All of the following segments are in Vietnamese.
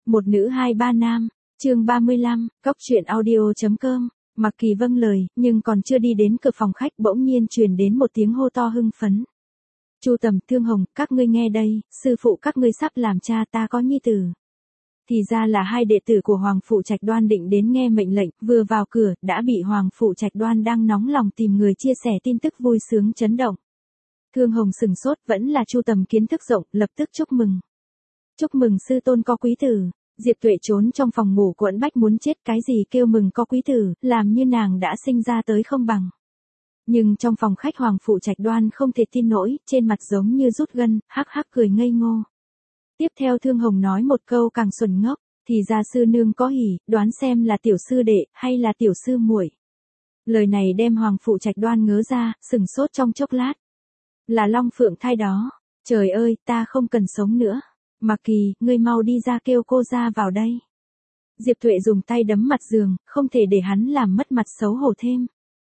Một nữ hai ba nam, chương 35, Cóc truyện audio.com. Mặc Kỳ vâng lời, nhưng còn chưa đi đến cửa phòng khách bỗng nhiên truyền đến một tiếng hô to hưng phấn. Chu Tầm, Thương Hồng, các ngươi nghe đây, sư phụ các ngươi sắp làm cha ta có nhi tử. Thì ra là hai đệ tử của Hoàng Phụ Trạch Đoan định đến nghe mệnh lệnh, vừa vào cửa, đã bị Hoàng Phụ Trạch Đoan đang nóng lòng tìm người chia sẻ tin tức vui sướng chấn động. Thương Hồng sừng sốt, vẫn là Chu Tầm kiến thức rộng, lập tức chúc mừng. Chúc mừng sư tôn có quý tử. Diệp Tuệ trốn trong phòng ngủ quẫn bách muốn chết, cái gì kêu mừng có quý tử, làm như nàng đã sinh ra tới không bằng. Nhưng trong phòng khách Hoàng Phụ Trạch Đoan không thể tin nổi, trên mặt giống như rút gân, hắc hắc cười ngây ngô. Tiếp theo Thương Hồng nói một câu càng xuẩn ngốc, thì ra sư nương có hỉ, đoán xem là tiểu sư đệ, hay là tiểu sư muội. Lời này đem Hoàng Phụ Trạch Đoan ngớ ra, sừng sốt trong chốc lát. Là Long Phượng thai đó, trời ơi, ta không cần sống nữa. Mặc Kỳ, ngươi mau đi ra kêu cô ra vào đây. Diệp Tuệ dùng tay đấm mặt giường, không thể để hắn làm mất mặt xấu hổ thêm.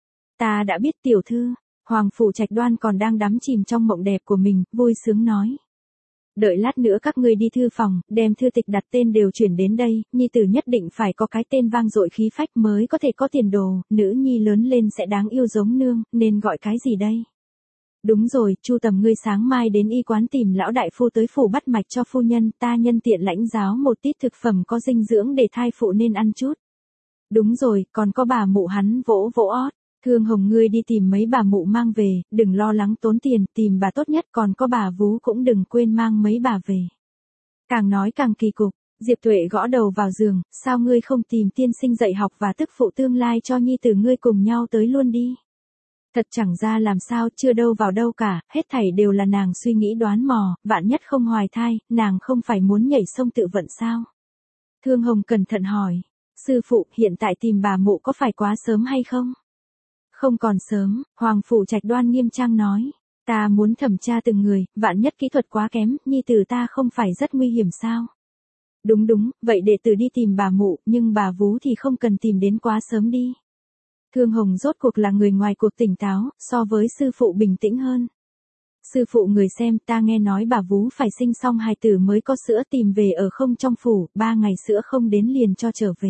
Ta đã biết tiểu thư. Hoàng Phụ Trạch Đoan còn đang đắm chìm trong mộng đẹp của mình, vui sướng nói. Đợi lát nữa các ngươi đi thư phòng, đem thư tịch đặt tên đều chuyển đến đây, nhi tử nhất định phải có cái tên vang dội khí phách mới có thể có tiền đồ, nữ nhi lớn lên sẽ đáng yêu giống nương, nên gọi cái gì đây? Đúng rồi, Chu Tầm, ngươi sáng mai đến y quán tìm lão đại phu tới phủ bắt mạch cho phu nhân, ta nhân tiện lãnh giáo một ít thực phẩm có dinh dưỡng để thai phụ nên ăn chút. Đúng rồi, còn có bà mụ, hắn vỗ vỗ ót. Thương Hồng, ngươi đi tìm mấy bà mụ mang về, đừng lo lắng tốn tiền, tìm bà tốt nhất, còn có bà vú cũng đừng quên mang mấy bà về. Càng nói càng kỳ cục, Diệp Tuệ gõ đầu vào giường, sao ngươi không tìm tiên sinh dạy học và tức phụ tương lai cho nhi tử ngươi cùng nhau tới luôn đi. Thật chẳng ra làm sao, chưa đâu vào đâu cả, hết thảy đều là nàng suy nghĩ đoán mò, vạn nhất không hoài thai, nàng không phải muốn nhảy sông tự vận sao? Thương Hồng cẩn thận hỏi, sư phụ, hiện tại tìm bà mụ có phải quá sớm hay không? Không còn sớm, Hoàng Phụ Trạch Đoan nghiêm trang nói, ta muốn thẩm tra từng người, vạn nhất kỹ thuật quá kém, nhi tử ta không phải rất nguy hiểm sao? Đúng đúng, vậy đệ tử đi tìm bà mụ, nhưng bà vú thì không cần tìm đến quá sớm đi. Thương Hồng rốt cuộc là người ngoài cuộc tỉnh táo, so với sư phụ bình tĩnh hơn. Sư phụ người xem, ta nghe nói bà vú phải sinh xong hài tử mới có sữa tìm về ở không trong phủ, 3 ngày sữa không đến liền cho trở về.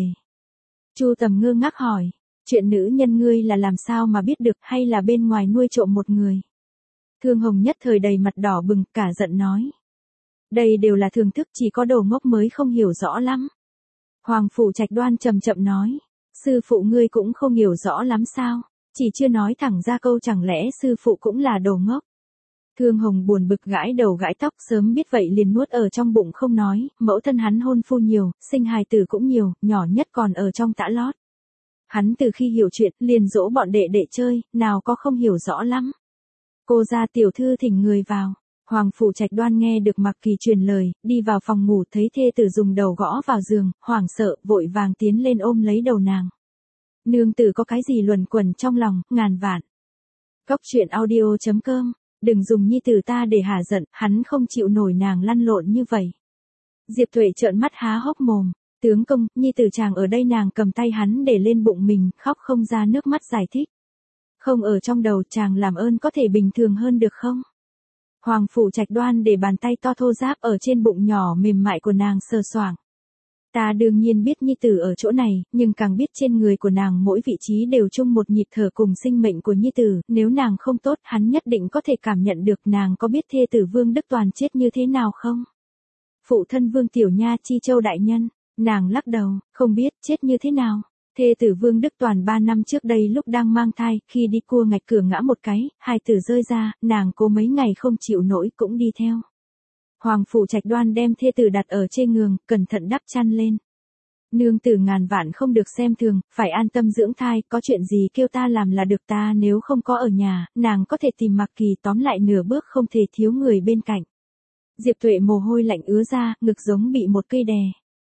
Chu Tầm ngơ ngác hỏi, chuyện nữ nhân ngươi là làm sao mà biết được, hay là bên ngoài nuôi trộm một người? Thương Hồng nhất thời đầy mặt đỏ bừng, cả giận nói. Đây đều là thường thức, chỉ có đồ ngốc mới không hiểu rõ lắm. Hoàng Phụ Trạch Đoan chậm chậm nói. Sư phụ ngươi cũng không hiểu rõ lắm sao, chỉ chưa nói thẳng ra câu chẳng lẽ sư phụ cũng là đồ ngốc. Thương Hồng buồn bực gãi đầu gãi tóc, sớm biết vậy liền nuốt ở trong bụng không nói, mẫu thân hắn hôn phu nhiều, sinh hài tử cũng nhiều, nhỏ nhất còn ở trong tã lót. Hắn từ khi hiểu chuyện, liền dỗ bọn đệ đệ chơi, nào có không hiểu rõ lắm. Cô gia tiểu thư thỉnh người vào. Hoàng Phụ Trạch Đoan nghe được Mặc Kỳ truyền lời, đi vào phòng ngủ thấy thê tử dùng đầu gõ vào giường, hoảng sợ, vội vàng tiến lên ôm lấy đầu nàng. Nương tử có cái gì luẩn quẩn trong lòng, ngàn vạn. Cóc truyện audio.com, đừng dùng nhi tử ta để hả giận, hắn không chịu nổi nàng lăn lộn như vậy. Diệp Tuệ trợn mắt há hốc mồm, tướng công, nhi tử chàng ở đây, nàng cầm tay hắn để lên bụng mình, khóc không ra nước mắt giải thích. Không ở trong đầu, chàng làm ơn có thể bình thường hơn được không? Hoàng Phụ Trạch Đoan để bàn tay to thô ráp ở trên bụng nhỏ mềm mại của nàng sờ soạng. Ta đương nhiên biết nhi tử ở chỗ này, nhưng càng biết trên người của nàng mỗi vị trí đều chung một nhịp thở cùng sinh mệnh của nhi tử, nếu nàng không tốt, hắn nhất định có thể cảm nhận được. Nàng có biết thê tử Vương Đức Toàn chết như thế nào không? Phụ thân Vương Tiểu Nha Chi Châu đại nhân, nàng lắc đầu, không biết, chết như thế nào. Thê tử Vương Đức Toàn 3 năm trước đây lúc đang mang thai, khi đi cua ngạch cửa ngã một cái, hài tử rơi ra, nàng cố mấy ngày không chịu nổi cũng đi theo. Hoàng Phụ Trạch Đoan đem thê tử đặt ở trên giường, cẩn thận đắp chăn lên. Nương tử ngàn vạn không được xem thường, phải an tâm dưỡng thai, có chuyện gì kêu ta làm là được, ta nếu không có ở nhà, nàng có thể tìm Mặc Kỳ, tóm lại nửa bước không thể thiếu người bên cạnh. Diệp Tuệ mồ hôi lạnh ứa ra, ngực giống bị một cây đè.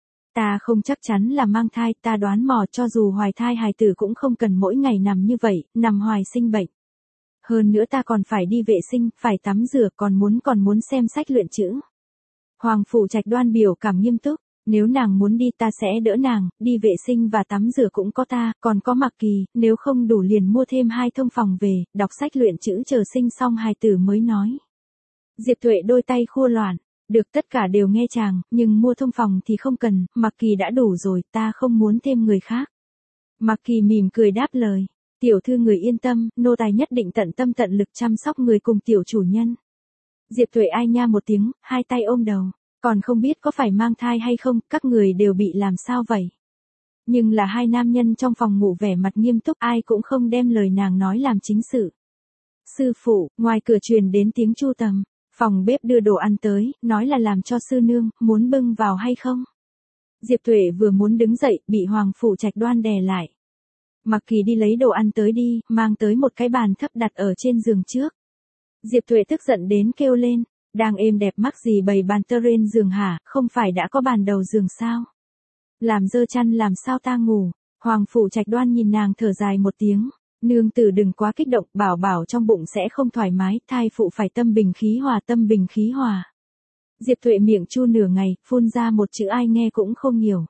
Ta không chắc chắn là mang thai, ta đoán mò cho dù hoài thai hài tử cũng không cần mỗi ngày nằm như vậy, nằm hoài sinh bệnh. Hơn nữa ta còn phải đi vệ sinh, phải tắm rửa, còn muốn xem sách luyện chữ. Hoàng Phụ Trạch Đoan biểu cảm nghiêm túc, nếu nàng muốn đi ta sẽ đỡ nàng, đi vệ sinh và tắm rửa cũng có ta, còn có Mặc Kỳ, nếu không đủ liền mua thêm 2 thông phòng về, đọc sách luyện chữ chờ sinh xong hài tử mới nói. Diệp Tuệ đôi tay khua loạn, Được, tất cả đều nghe chàng, nhưng mua thông phòng thì không cần, Mạc Kỳ đã đủ rồi, ta không muốn thêm người khác. Mạc Kỳ mỉm cười đáp lời. Tiểu thư người yên tâm, nô tài nhất định tận tâm tận lực chăm sóc người cùng tiểu chủ nhân. Diệp Tuệ ai nha một tiếng, hai tay ôm đầu. Còn không biết có phải mang thai hay không, các người đều bị làm sao vậy? Nhưng là hai nam nhân trong phòng ngủ vẻ mặt nghiêm túc, ai cũng không đem lời nàng nói làm chính sự. Sư phụ, ngoài cửa truyền đến tiếng Chu Tầm. Phòng bếp đưa đồ ăn tới, nói là làm cho sư nương, muốn bưng vào hay không? Diệp Tuệ vừa muốn đứng dậy, bị Hoàng Phủ Trạch Đoan đè lại. Mạc Kỳ đi lấy đồ ăn tới đi, mang tới một cái bàn thấp đặt ở trên giường trước. Diệp Tuệ tức giận đến kêu lên, đang êm đẹp mắc gì bày bàn tơ trên giường hả, không phải đã có bàn đầu giường sao? Làm dơ chăn làm sao ta ngủ? Hoàng Phủ Trạch Đoan nhìn nàng thở dài một tiếng. Nương tử đừng quá kích động, bảo bảo trong bụng sẽ không thoải mái, thai phụ phải tâm bình khí hòa, tâm bình khí hòa. Diệp Tuệ miệng chu nửa ngày, phun ra một chữ ai nghe cũng không hiểu.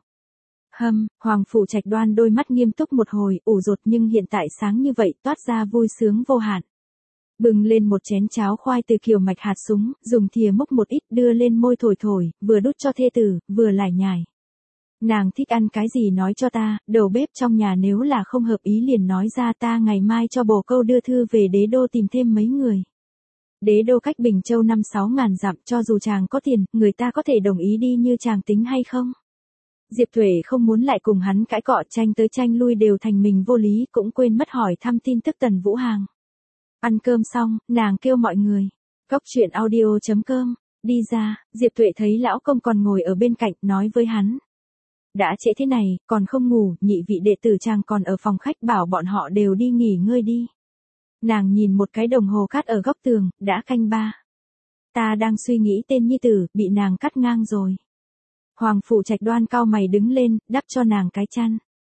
Hoàng Phủ Trạch Đoan đôi mắt nghiêm túc một hồi, ủ rột nhưng hiện tại sáng như vậy, toát ra vui sướng vô hạn. Bừng lên một chén cháo khoai từ kiều mạch hạt súng, dùng thìa múc một ít đưa lên môi thổi thổi, vừa đút cho thê tử, vừa lải nhải. Nàng thích ăn cái gì nói cho ta, đầu bếp trong nhà nếu là không hợp ý liền nói ra, ta ngày mai cho bồ câu đưa thư về đế đô tìm thêm mấy người. Đế đô cách Bình Châu 5-6 ngàn dặm, cho dù chàng có tiền, người ta có thể đồng ý đi như chàng tính hay không? Diệp Tuệ không muốn lại cùng hắn cãi cọ, tranh tới tranh lui đều thành mình vô lý, cũng quên mất hỏi thăm tin tức Tần Vũ Hàng. Ăn cơm xong, nàng kêu mọi người. Cóc truyện audio.com, đi ra, Diệp Tuệ thấy lão công còn ngồi ở bên cạnh, nói với hắn. Đã trễ thế này, còn không ngủ, nhị vị đệ tử chàng còn ở phòng khách, bảo bọn họ đều đi nghỉ ngơi đi. Nàng nhìn một cái đồng hồ cát ở góc tường, đã canh 3. Ta đang suy nghĩ tên nhi tử, bị nàng cắt ngang rồi. Hoàng Phủ Trạch Đoan cao mày đứng lên, đắp cho nàng cái chăn.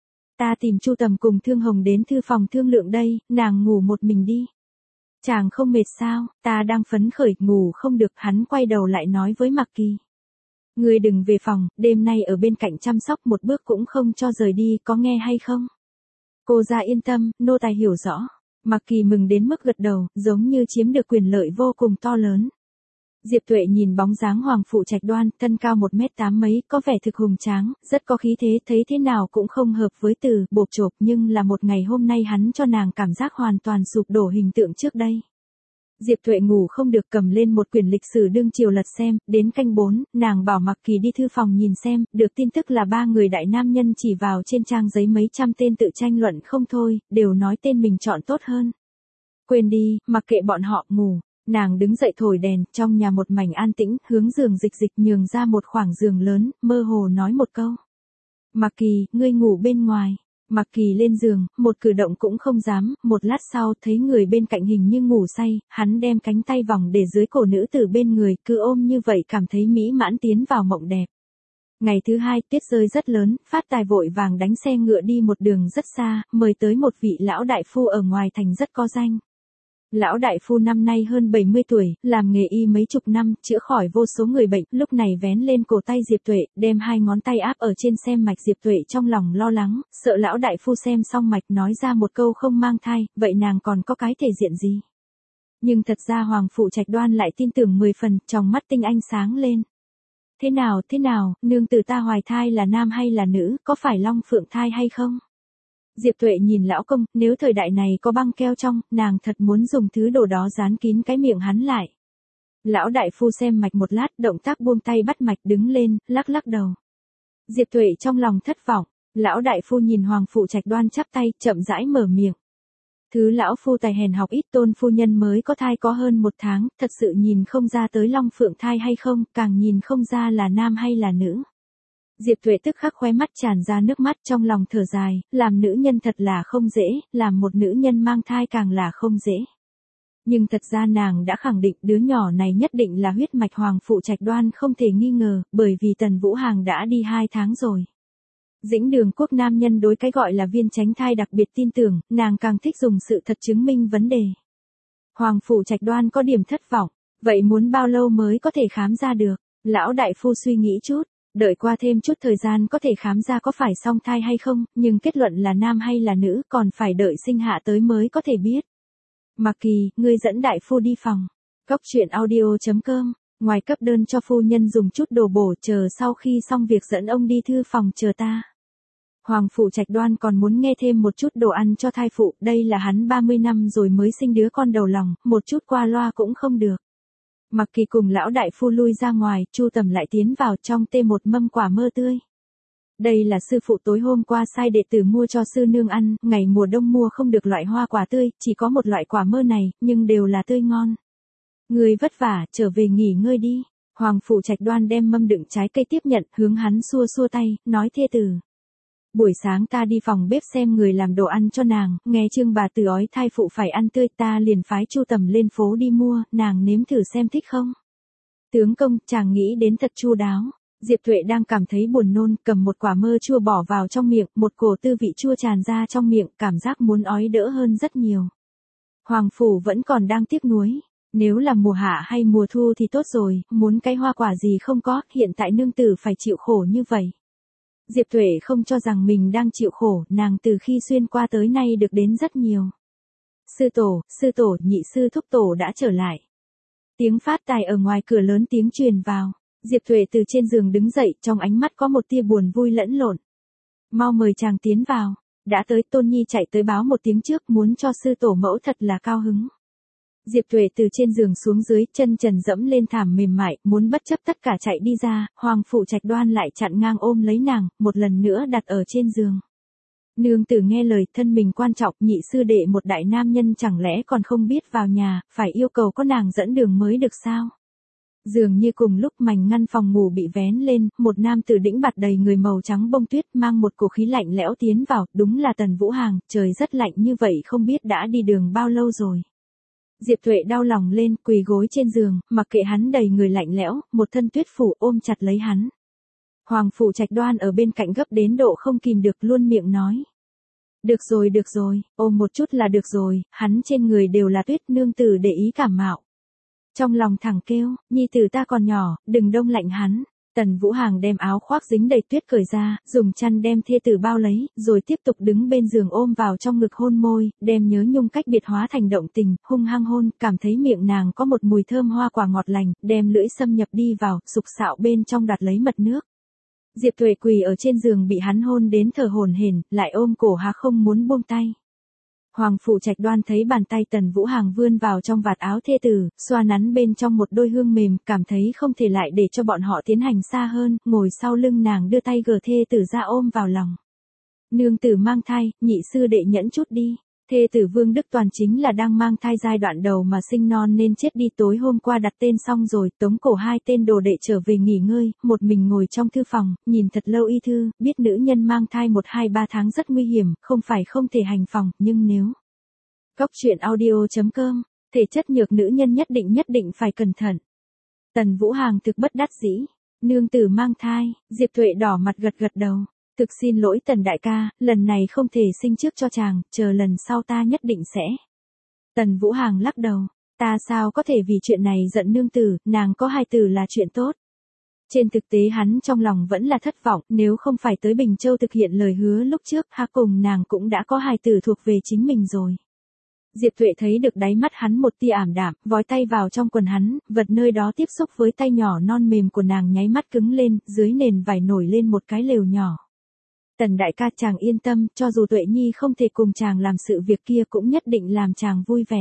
Ta tìm Chu Tầm cùng Thương Hồng đến thư phòng thương lượng đây, nàng ngủ một mình đi. Chàng không mệt sao, ta đang phấn khởi, ngủ không được, hắn quay đầu lại nói với Mạc Kỳ. Ngươi đừng về phòng, đêm nay ở bên cạnh chăm sóc, một bước cũng không cho rời đi, có nghe hay không? Cô ra yên tâm, nô tài hiểu rõ. Mạc Kỳ mừng đến mức gật đầu, giống như chiếm được quyền lợi vô cùng to lớn. Diệp Tuệ nhìn bóng dáng Hoàng Phủ Trạch Đoan, thân cao 1m8 mấy, có vẻ thực hùng tráng, rất có khí thế, thấy thế nào cũng không hợp với từ bộp chộp, nhưng là một ngày hôm nay hắn cho nàng cảm giác hoàn toàn sụp đổ hình tượng trước đây. Diệp Tuệ ngủ không được, cầm lên một quyển lịch sử đương triều lật xem, đến canh 4, nàng bảo Mạc Kỳ đi thư phòng nhìn xem, được tin tức là 3 người đại nam nhân chỉ vào trên trang giấy mấy trăm tên tự tranh luận không thôi, đều nói tên mình chọn tốt hơn. Quên đi, mặc kệ bọn họ, ngủ. Nàng đứng dậy thổi đèn, trong nhà một mảnh an tĩnh, hướng giường dịch nhường ra một khoảng giường lớn, mơ hồ nói một câu. Mạc Kỳ, ngươi ngủ bên ngoài. Mạc Kỳ lên giường, một cử động cũng không dám, một lát sau thấy người bên cạnh hình như ngủ say, hắn đem cánh tay vòng để dưới cổ nữ tử bên người, cứ ôm như vậy cảm thấy mỹ mãn tiến vào mộng đẹp. Ngày thứ hai, tuyết rơi rất lớn, Phát Tài vội vàng đánh xe ngựa đi một đường rất xa, mời tới một vị lão đại phu ở ngoài thành rất có danh. Lão đại phu năm nay hơn 70 tuổi, làm nghề y mấy chục năm, chữa khỏi vô số người bệnh, lúc này vén lên cổ tay Diệp Tuệ, đem 2 ngón tay áp ở trên xem mạch. Diệp Tuệ trong lòng lo lắng, sợ lão đại phu xem xong mạch nói ra một câu không mang thai, vậy nàng còn có cái thể diện gì? Nhưng thật ra Hoàng Phủ Trạch Đoan lại tin tưởng 10 phần, trong mắt tinh anh sáng lên. Thế nào, nương tử ta hoài thai là nam hay là nữ, có phải long phượng thai hay không? Diệp Tuệ nhìn lão công, nếu thời đại này có băng keo trong, nàng thật muốn dùng thứ đồ đó dán kín cái miệng hắn lại. Lão đại phu xem mạch một lát, động tác buông tay bắt mạch, đứng lên, lắc lắc đầu. Diệp Tuệ trong lòng thất vọng, lão đại phu nhìn Hoàng Phủ Trạch Đoan chắp tay, chậm rãi mở miệng. Thứ lão phu tài hèn học ít, Tôn phu nhân mới có thai có hơn 1 tháng, thật sự nhìn không ra tới long phượng thai hay không, càng nhìn không ra là nam hay là nữ. Diệp Tuệ tức khắc khóe mắt tràn ra nước mắt, trong lòng thở dài, làm nữ nhân thật là không dễ, làm một nữ nhân mang thai càng là không dễ. Nhưng thật ra nàng đã khẳng định đứa nhỏ này nhất định là huyết mạch Hoàng Phủ Trạch Đoan không thể nghi ngờ, bởi vì Tần Vũ Hàng đã đi 2 tháng rồi. Dĩnh Đường Quốc nam nhân đối cái gọi là viên tránh thai đặc biệt tin tưởng, nàng càng thích dùng sự thật chứng minh vấn đề. Hoàng Phủ Trạch Đoan có điểm thất vọng, vậy muốn bao lâu mới có thể khám ra được? Lão đại phu suy nghĩ chút. Đợi qua thêm chút thời gian có thể khám ra có phải song thai hay không, nhưng kết luận là nam hay là nữ còn phải đợi sinh hạ tới mới có thể biết. Mạc Kỳ, ngươi dẫn đại phu đi phòng. Cóc truyện audio.com Ngoài cấp đơn cho phu nhân dùng chút đồ bổ, chờ sau khi xong việc dẫn ông đi thư phòng chờ ta. Hoàng Phủ Trạch Đoan còn muốn nghe thêm một chút đồ ăn cho thai phụ, đây là hắn 30 năm rồi mới sinh đứa con đầu lòng, một chút qua loa cũng không được. Mặc Kỳ cùng lão đại phu lui ra ngoài, Chu Tầm lại tiến vào trong tê một mâm quả mơ tươi. Đây là sư phụ tối hôm qua sai đệ tử mua cho sư nương ăn, ngày mùa đông mua không được loại hoa quả tươi, chỉ có một loại quả mơ này, nhưng đều là tươi ngon. Người vất vả, trở về nghỉ ngơi đi. Hoàng Phủ Trạch Đoan đem mâm đựng trái cây tiếp nhận, hướng hắn xua xua tay, nói thê tử. Buổi sáng ta đi phòng bếp xem người làm đồ ăn cho nàng, nghe Trương bà tử ói thai phụ phải ăn tươi, ta liền phái Chu Tầm lên phố đi mua, nàng nếm thử xem thích không. Tướng công, chàng nghĩ đến thật chu đáo. Diệp Tuệ đang cảm thấy buồn nôn, cầm một quả mơ chua bỏ vào trong miệng, một cổ tư vị chua tràn ra trong miệng, cảm giác muốn ói đỡ hơn rất nhiều. Hoàng Phủ vẫn còn đang tiếc nuối. Nếu là mùa hạ hay mùa thu thì tốt rồi, muốn cái hoa quả gì không có, hiện tại nương tử phải chịu khổ như vậy. Diệp Tuệ không cho rằng mình đang chịu khổ, nàng từ khi xuyên qua tới nay được đến rất nhiều. Sư tổ, nhị sư thúc tổ đã trở lại. Tiếng phát tài ở ngoài cửa lớn tiếng truyền vào. Diệp Tuệ từ trên giường đứng dậy, trong ánh mắt có một tia buồn vui lẫn lộn. Mau mời chàng tiến vào. Đã tới, Tôn Nhi chạy tới báo một tiếng trước, muốn cho sư tổ mẫu thật là cao hứng. Diệp Tuệ từ trên giường xuống dưới, chân trần dẫm lên thảm mềm mại, muốn bất chấp tất cả chạy đi ra, Hoàng Phủ Trạch Đoan lại chặn ngang ôm lấy nàng, một lần nữa đặt ở trên giường. Nương tử nghe lời, thân mình quan trọng, nhị sư đệ một đại nam nhân chẳng lẽ còn không biết vào nhà, phải yêu cầu có nàng dẫn đường mới được sao? Dường như cùng lúc mảnh ngăn phòng ngủ bị vén lên, một nam tử đĩnh bạt đầy người màu trắng bông tuyết mang một cổ khí lạnh lẽo tiến vào, đúng là Tần Vũ Hàng, trời rất lạnh như vậy không biết đã đi đường bao lâu rồi. Diệp Tuệ đau lòng lên, quỳ gối trên giường, mặc kệ hắn đầy người lạnh lẽo, một thân tuyết phủ ôm chặt lấy hắn. Hoàng Phủ Trạch Đoan ở bên cạnh gấp đến độ không kìm được luôn miệng nói. Được rồi, ôm một chút là được rồi, hắn trên người đều là tuyết, nương tử để ý cảm mạo. Trong lòng thẳng kêu, nhi tử ta còn nhỏ, đừng đông lạnh hắn. Tần Vũ Hàng đem áo khoác dính đầy tuyết cởi ra, dùng chăn đem thê tử bao lấy, rồi tiếp tục đứng bên giường ôm vào trong ngực hôn môi, đem nhớ nhung cách biệt hóa thành động tình, hung hăng hôn, cảm thấy miệng nàng có một mùi thơm hoa quả ngọt lành, đem lưỡi xâm nhập đi vào, sục sạo bên trong đặt lấy mật nước. Diệp Tuệ quỳ ở trên giường bị hắn hôn đến thở hổn hển, lại ôm cổ há không muốn buông tay. Hoàng Phủ Trạch Đoan thấy bàn tay Tần Vũ Hàng vươn vào trong vạt áo thê tử, xoa nắn bên trong một đôi hương mềm, cảm thấy không thể lại để cho bọn họ tiến hành xa hơn, ngồi sau lưng nàng đưa tay gờ thê tử ra ôm vào lòng. Nương tử mang thai, nhị sư đệ nhẫn chút đi. Thê tử Vương Đức Toàn chính là đang mang thai giai đoạn đầu mà sinh non nên chết đi, tối hôm qua đặt tên xong rồi, tống cổ hai tên đồ đệ trở về nghỉ ngơi, một mình ngồi trong thư phòng, nhìn thật lâu y thư, biết nữ nhân mang thai 1-2-3 tháng rất nguy hiểm, không phải không thể hành phòng, nhưng nếu. Cóc truyện audio.com, thể chất nhược nữ nhân nhất định phải cẩn thận. Tần Vũ Hàng thực bất đắc dĩ, nương tử mang thai, Diệp Tuệ đỏ mặt gật đầu. Thực xin lỗi Tần đại ca, lần này không thể sinh trước cho chàng, chờ lần sau ta nhất định sẽ. Tần Vũ Hàng lắc đầu, ta sao có thể vì chuyện này giận nương tử, nàng có hài tử là chuyện tốt. Trên thực tế hắn trong lòng vẫn là thất vọng, nếu không phải tới Bình Châu thực hiện lời hứa lúc trước, ha cùng nàng cũng đã có hài tử thuộc về chính mình rồi. Diệp Tuệ thấy được đáy mắt hắn một tia ảm đạm, vói tay vào trong quần hắn, vật nơi đó tiếp xúc với tay nhỏ non mềm của nàng nháy mắt cứng lên, dưới nền vải nổi lên một cái lều nhỏ. Tần đại ca, chàng yên tâm, cho dù Tuệ Nhi không thể cùng chàng làm sự việc kia cũng nhất định làm chàng vui vẻ.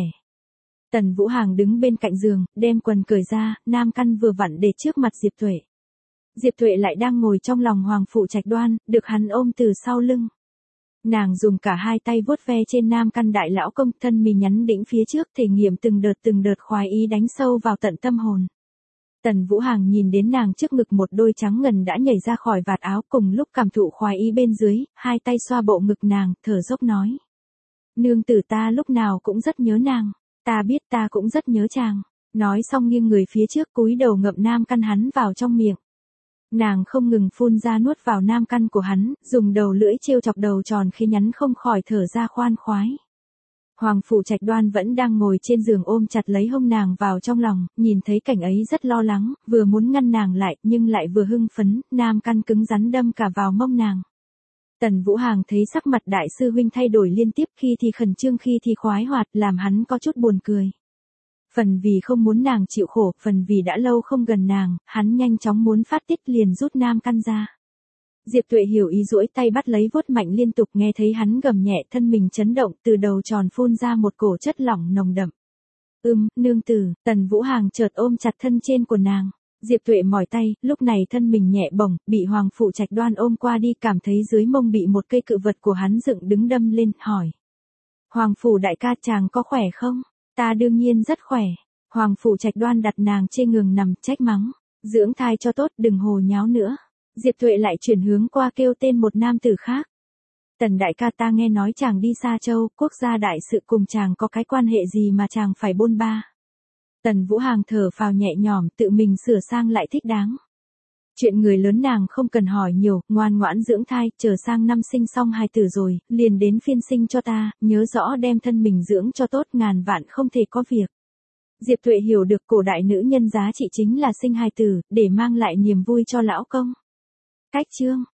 Tần Vũ Hàng đứng bên cạnh giường, đem quần cởi ra, nam căn vừa vặn để trước mặt Diệp Tuệ. Diệp Tuệ lại đang ngồi trong lòng Hoàng Phủ Trạch Đoan, được hắn ôm từ sau lưng. Nàng dùng cả hai tay vuốt ve trên nam căn đại lão công, thân mì nhắn đĩnh phía trước, thể nghiệm từng đợt khoái ý đánh sâu vào tận tâm hồn. Tần Vũ Hàng nhìn đến nàng trước ngực một đôi trắng ngần đã nhảy ra khỏi vạt áo, cùng lúc cảm thụ khoái ý bên dưới, hai tay xoa bộ ngực nàng, thở dốc nói. Nương tử ta lúc nào cũng rất nhớ nàng, ta biết ta cũng rất nhớ chàng. Nói xong nghiêng người phía trước cúi đầu ngậm nam căn hắn vào trong miệng. Nàng không ngừng phun ra nuốt vào nam căn của hắn, dùng đầu lưỡi trêu chọc đầu tròn khi nhắn không khỏi thở ra khoan khoái. Hoàng Phủ Trạch Đoan vẫn đang ngồi trên giường ôm chặt lấy hông nàng vào trong lòng, nhìn thấy cảnh ấy rất lo lắng, vừa muốn ngăn nàng lại, nhưng lại vừa hưng phấn, nam căn cứng rắn đâm cả vào mông nàng. Tần Vũ Hàng thấy sắc mặt đại sư huynh thay đổi liên tiếp, khi thì khẩn trương khi thì khoái hoạt, làm hắn có chút buồn cười. Phần vì không muốn nàng chịu khổ, phần vì đã lâu không gần nàng, hắn nhanh chóng muốn phát tiết liền rút nam căn ra. Diệp Tuệ hiểu ý duỗi tay bắt lấy vuốt mạnh liên tục, nghe thấy hắn gầm nhẹ, thân mình chấn động, từ đầu tròn phun ra một cổ chất lỏng nồng đậm. Nương tử, Tần Vũ Hàng chợt ôm chặt thân trên của nàng. Diệp Tuệ mỏi tay, lúc này thân mình nhẹ bổng, bị Hoàng Phụ Trạch Đoan ôm qua đi, cảm thấy dưới mông bị một cây cự vật của hắn dựng đứng đâm lên, hỏi. Hoàng Phủ đại ca, chàng có khỏe không? Ta đương nhiên rất khỏe. Hoàng Phủ Trạch Đoan đặt nàng trên giường nằm, trách mắng. Dưỡng thai cho tốt, đừng hồ nháo nữa. Diệp Tuệ lại chuyển hướng qua kêu tên một nam tử khác. Tần đại ca, ta nghe nói chàng đi Sa Châu, quốc gia đại sự, cùng chàng có cái quan hệ gì mà chàng phải bôn ba. Tần Vũ Hàng thở phào nhẹ nhõm, tự mình sửa sang lại thích đáng. Chuyện người lớn nàng không cần hỏi nhiều, ngoan ngoãn dưỡng thai, chờ sang năm sinh xong hài tử rồi, liền đến phiên sinh cho ta, nhớ rõ đem thân mình dưỡng cho tốt, ngàn vạn không thể có việc. Diệp Tuệ hiểu được cổ đại nữ nhân giá trị chính là sinh hài tử, để mang lại niềm vui cho lão công. Cách chương